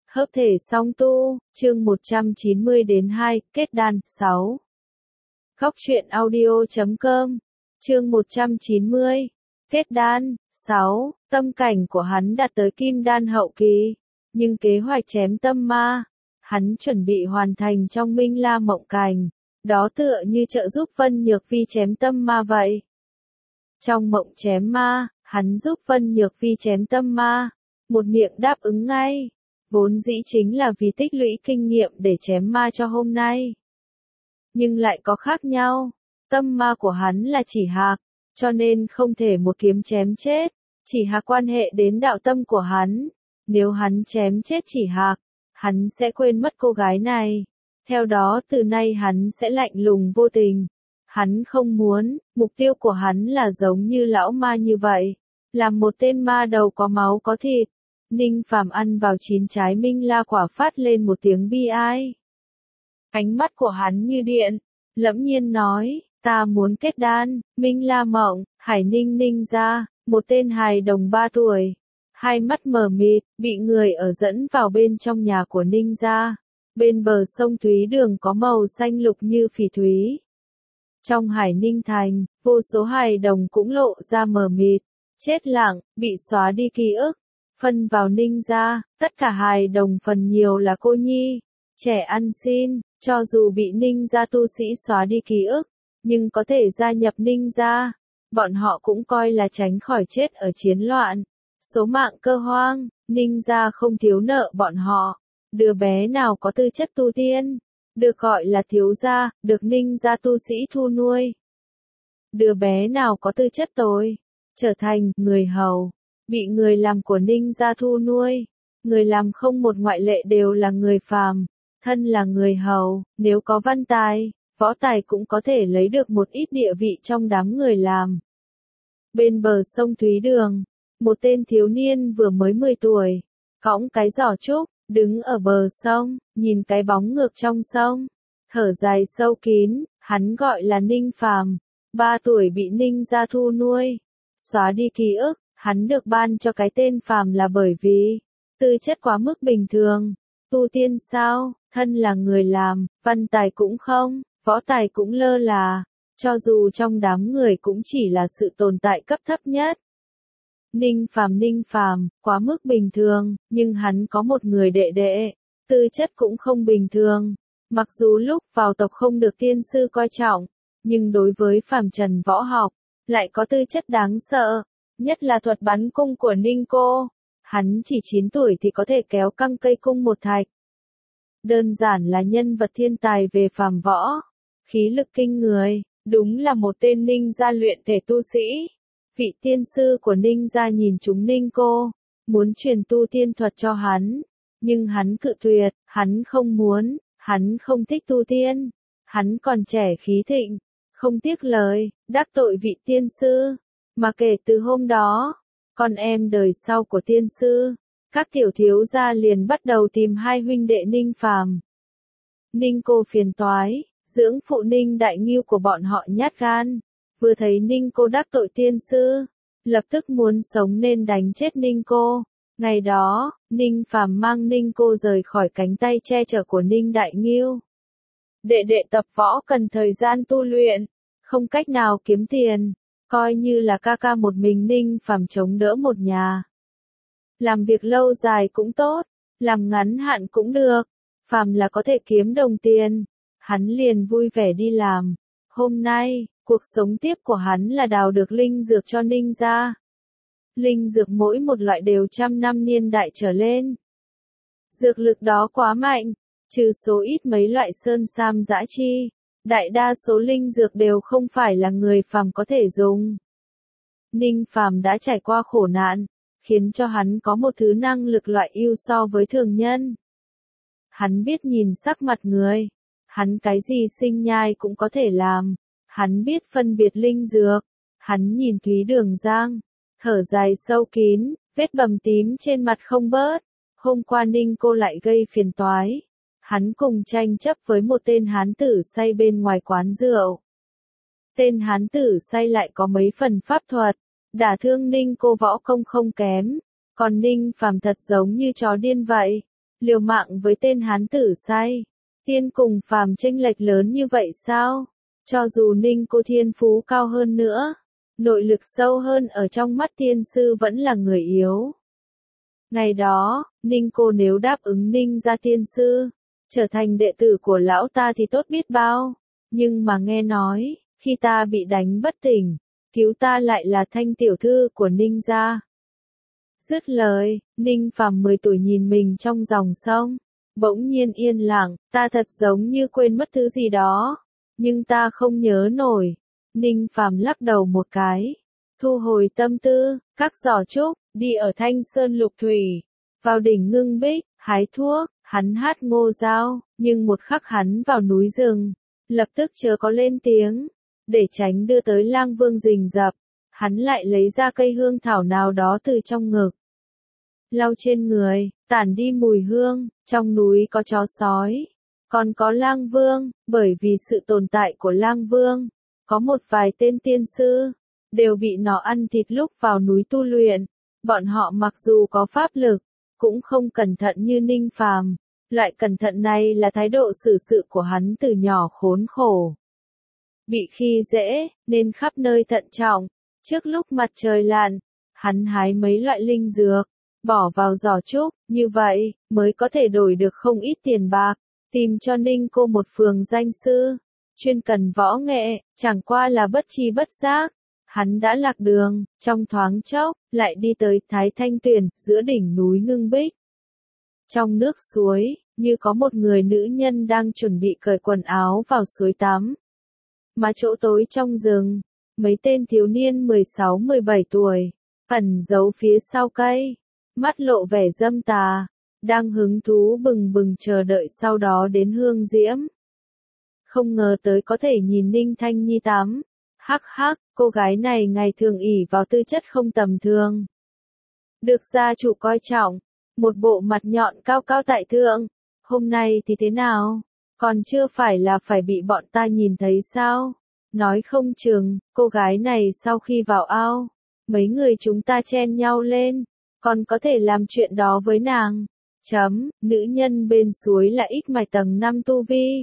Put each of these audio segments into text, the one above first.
Hợp thể song tu, chương 190-2, kết đan, 6. Góc truyện audio.com, chương 190, kết đan, 6, tâm cảnh của hắn đạt tới kim đan hậu kỳ, nhưng kế hoạch chém tâm ma, hắn chuẩn bị hoàn thành trong Minh La Mộng Cảnh, đó tựa như trợ giúp Vân Nhược Vi chém tâm ma vậy. Trong mộng chém ma, hắn giúp Vân Nhược Vi chém tâm ma, một miệng đáp ứng ngay. Vốn dĩ chính là vì tích lũy kinh nghiệm để chém ma cho hôm nay. Nhưng lại có khác nhau, tâm ma của hắn là chỉ hạc, cho nên không thể một kiếm chém chết, chỉ hạc quan hệ đến đạo tâm của hắn. Nếu hắn chém chết chỉ hạc, hắn sẽ quên mất cô gái này. Theo đó từ nay hắn sẽ lạnh lùng vô tình. Hắn không muốn, mục tiêu của hắn là giống như lão ma như vậy, làm một tên ma đầu có máu có thịt. Ninh Phàm ăn vào 9 trái Minh La quả phát lên một tiếng bi ai. Ánh mắt của hắn như điện, lẫm nhiên nói, ta muốn kết đan. Minh La Mộng, Hải Ninh Ninh ra, một tên hài đồng 3 tuổi. Hai mắt mờ mịt, bị người ở dẫn vào bên trong nhà của Ninh gia. Bên bờ sông Thúy Đường có màu xanh lục như phỉ thúy. Trong Hải Ninh Thành, vô số hài đồng cũng lộ ra mờ mịt, chết lặng, bị xóa đi ký ức. Phân vào Ninh gia, tất cả hài đồng phần nhiều là cô nhi, trẻ ăn xin, cho dù bị Ninh gia tu sĩ xóa đi ký ức, nhưng có thể gia nhập Ninh gia, bọn họ cũng coi là tránh khỏi chết ở chiến loạn. Số mạng cơ hoang, Ninh gia không thiếu nợ bọn họ, đứa bé nào có tư chất tu tiên, được gọi là thiếu gia, được Ninh gia tu sĩ thu nuôi. Đứa bé nào có tư chất tồi, trở thành người hầu, bị người làm của Ninh gia thu nuôi. Người làm không một ngoại lệ đều là người phàm, thân là người hầu, nếu có văn tài, võ tài cũng có thể lấy được một ít địa vị trong đám người làm. Bên bờ sông Thúy Đường, một tên thiếu niên vừa mới 10 tuổi, cõng cái giỏ trúc, đứng ở bờ sông, nhìn cái bóng ngược trong sông, thở dài sâu kín. Hắn gọi là Ninh Phàm, 3 tuổi bị Ninh gia thu nuôi, xóa đi ký ức. Hắn được ban cho cái tên Phàm là bởi vì tư chất quá mức bình thường. Tu tiên sao, thân là người làm, văn tài cũng không, võ tài cũng lơ là, cho dù trong đám người cũng chỉ là sự tồn tại cấp thấp nhất. Ninh Phàm, quá mức bình thường, nhưng hắn có một người đệ đệ, tư chất cũng không bình thường. Mặc dù lúc vào tộc không được tiên sư coi trọng, nhưng đối với phàm trần võ học, lại có tư chất đáng sợ. Nhất là thuật bắn cung của Ninh cô, hắn chỉ 9 tuổi thì có thể kéo căng cây cung một thạch. Đơn giản là nhân vật thiên tài về phàm võ, khí lực kinh người, đúng là một tên Ninh gia luyện thể tu sĩ. Vị tiên sư của Ninh gia nhìn chúng Ninh cô, muốn truyền tu tiên thuật cho hắn, nhưng hắn cự tuyệt, hắn không muốn, hắn không thích tu tiên, hắn còn trẻ khí thịnh, không tiếc lời, đắc tội vị tiên sư. Mà kể từ hôm đó, con em đời sau của tiên sư, các tiểu thiếu gia liền bắt đầu tìm hai huynh đệ Ninh Phàm. Ninh cô phiền toái, dưỡng phụ Ninh Đại Ngưu của bọn họ nhát gan, vừa thấy Ninh cô đắc tội tiên sư, lập tức muốn sống nên đánh chết Ninh cô. Ngày đó, Ninh Phàm mang Ninh cô rời khỏi cánh tay che chở của Ninh Đại Ngưu. Đệ đệ tập võ cần thời gian tu luyện, không cách nào kiếm tiền. Coi như là ca ca một mình Ninh Phàm chống đỡ một nhà. Làm việc lâu dài cũng tốt, làm ngắn hạn cũng được, phàm là có thể kiếm đồng tiền, hắn liền vui vẻ đi làm. Hôm nay, cuộc sống tiếp của hắn là đào được linh dược cho Ninh gia. Linh dược mỗi một loại đều 100 năm niên đại trở lên. Dược lực đó quá mạnh, trừ số ít mấy loại sơn sam dã chi. Đại đa số linh dược đều không phải là người phàm có thể dùng. Ninh Phàm đã trải qua khổ nạn, khiến cho hắn có một thứ năng lực loại ưu so với thường nhân. Hắn biết nhìn sắc mặt người, hắn cái gì sinh nhai cũng có thể làm, hắn biết phân biệt linh dược, hắn nhìn Thúy Đường Giang, thở dài sâu kín, vết bầm tím trên mặt không bớt. Hôm qua Ninh cô lại gây phiền toái. Hắn cùng tranh chấp với một tên hán tử say bên ngoài quán rượu. Tên hán tử say lại có mấy phần pháp thuật, đả thương Ninh cô võ công không kém, còn Ninh Phàm thật giống như chó điên vậy. liều mạng với tên hán tử say. Tiên cùng phàm chênh lệch lớn như vậy sao? Cho dù Ninh cô thiên phú cao hơn nữa, nội lực sâu hơn ở trong mắt tiên sư vẫn là người yếu. Ngày đó, Ninh cô nếu đáp ứng Ninh gia tiên sư, trở thành đệ tử của lão ta thì tốt biết bao. Nhưng mà nghe nói, khi ta bị đánh bất tỉnh, cứu ta lại là Thanh tiểu thư của Ninh gia. Dứt lời, Ninh Phàm 10 tuổi nhìn mình trong dòng sông, bỗng nhiên yên lặng, ta thật giống như quên mất thứ gì đó, nhưng ta không nhớ nổi. Ninh Phàm lắc đầu một cái, thu hồi tâm tư, các giỏ trúc, đi ở Thanh Sơn Lục Thủy, vào đỉnh Ngưng Bích, hái thuốc, hắn hát ngô giao, nhưng một khắc hắn vào núi rừng, lập tức chớ có lên tiếng, để tránh đưa tới Lang Vương rình rập, hắn lại lấy ra cây hương thảo nào đó từ trong ngực. Lau trên người, tản đi mùi hương, trong núi có chó sói, còn có Lang Vương, bởi vì sự tồn tại của Lang Vương, có một vài tên tiên sư, đều bị nó ăn thịt lúc vào núi tu luyện, bọn họ mặc dù có pháp lực, cũng không cẩn thận như Ninh Phàm, loại cẩn thận này là thái độ xử sự của hắn từ nhỏ khốn khổ. Bị khi dễ, nên khắp nơi thận trọng, trước lúc mặt trời lặn, hắn hái mấy loại linh dược, bỏ vào giỏ trúc, như vậy, mới có thể đổi được không ít tiền bạc, tìm cho Ninh cô một phường danh sư, chuyên cần võ nghệ, chẳng qua là bất tri bất giác. Hắn đã lạc đường, trong thoáng chốc, lại đi tới Thái Thanh Tuyền, giữa đỉnh núi Ngưng Bích. Trong nước suối, như có một người nữ nhân đang chuẩn bị cởi quần áo vào suối tắm. Mà chỗ tối trong rừng, mấy tên thiếu niên 16-17 tuổi, ẩn giấu phía sau cây, mắt lộ vẻ dâm tà, đang hứng thú bừng bừng chờ đợi sau đó đến hương diễm. Không ngờ tới có thể nhìn Ninh Thanh Nhi tắm. Hắc hắc, cô gái này ngày thường ỷ vào tư chất không tầm thường. Được gia chủ coi trọng, một bộ mặt nhọn cao cao tại thượng, hôm nay thì thế nào? Còn chưa phải là phải bị bọn ta nhìn thấy sao? Nói không chừng, cô gái này sau khi vào ao, mấy người chúng ta chen nhau lên, còn có thể làm chuyện đó với nàng. Nữ nhân bên suối là Ích Mạch tầng 5 tu vi,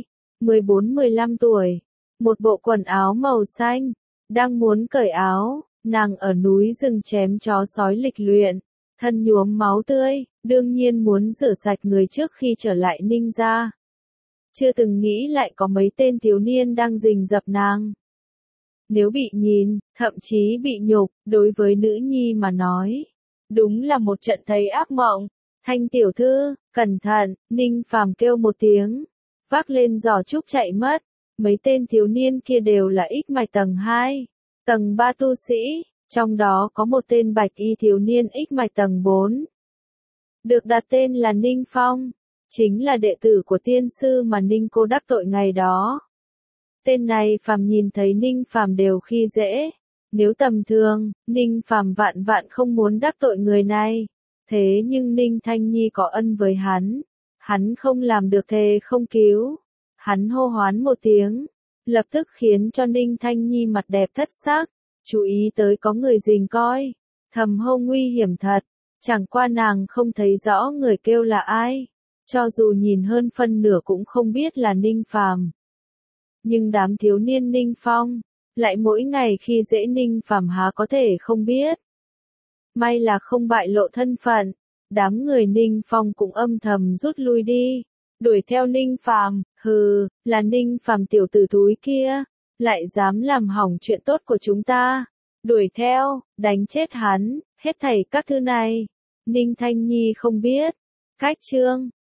14-15 tuổi. Một bộ quần áo màu xanh, đang muốn cởi áo, nàng ở núi rừng chém chó sói lịch luyện, thân nhuốm máu tươi, đương nhiên muốn rửa sạch người trước khi trở lại Ninh gia. Chưa từng nghĩ lại có mấy tên thiếu niên đang rình rập nàng. Nếu bị nhìn, thậm chí bị nhục, đối với nữ nhi mà nói, đúng là một trận thấy ác mộng. Thanh tiểu thư, cẩn thận, Ninh Phàm kêu một tiếng, vác lên giỏ trúc chạy mất. Mấy tên thiếu niên kia đều là Ích Mạch tầng 2, tầng 3 tu sĩ, trong đó có một tên bạch y thiếu niên Ích Mạch tầng 4. Được đặt tên là Ninh Phong, chính là đệ tử của tiên sư mà Ninh cô đắc tội ngày đó. Tên này Phàm nhìn thấy Ninh Phàm đều khi dễ, nếu tầm thường, Ninh Phàm vạn vạn không muốn đắc tội người này. Thế nhưng Ninh Thanh Nhi có ân với hắn không làm được thề không cứu. Hắn hô hoán một tiếng, lập tức khiến cho Ninh Thanh Nhi mặt đẹp thất sắc, chú ý tới có người rình coi, thầm hô nguy hiểm thật, chẳng qua nàng không thấy rõ người kêu là ai, cho dù nhìn hơn phân nửa cũng không biết là Ninh Phàm. Nhưng đám thiếu niên Ninh Phong, lại mỗi ngày khi dễ Ninh Phàm há có thể không biết. May là không bại lộ thân phận, đám người Ninh Phong cũng âm thầm rút lui đi. Đuổi theo Ninh Phàm, hừ, là Ninh Phàm tiểu tử thúi kia, lại dám làm hỏng chuyện tốt của chúng ta. Đuổi theo, đánh chết hắn, hết thảy các thứ này. Ninh Thanh Nhi không biết. Cách chương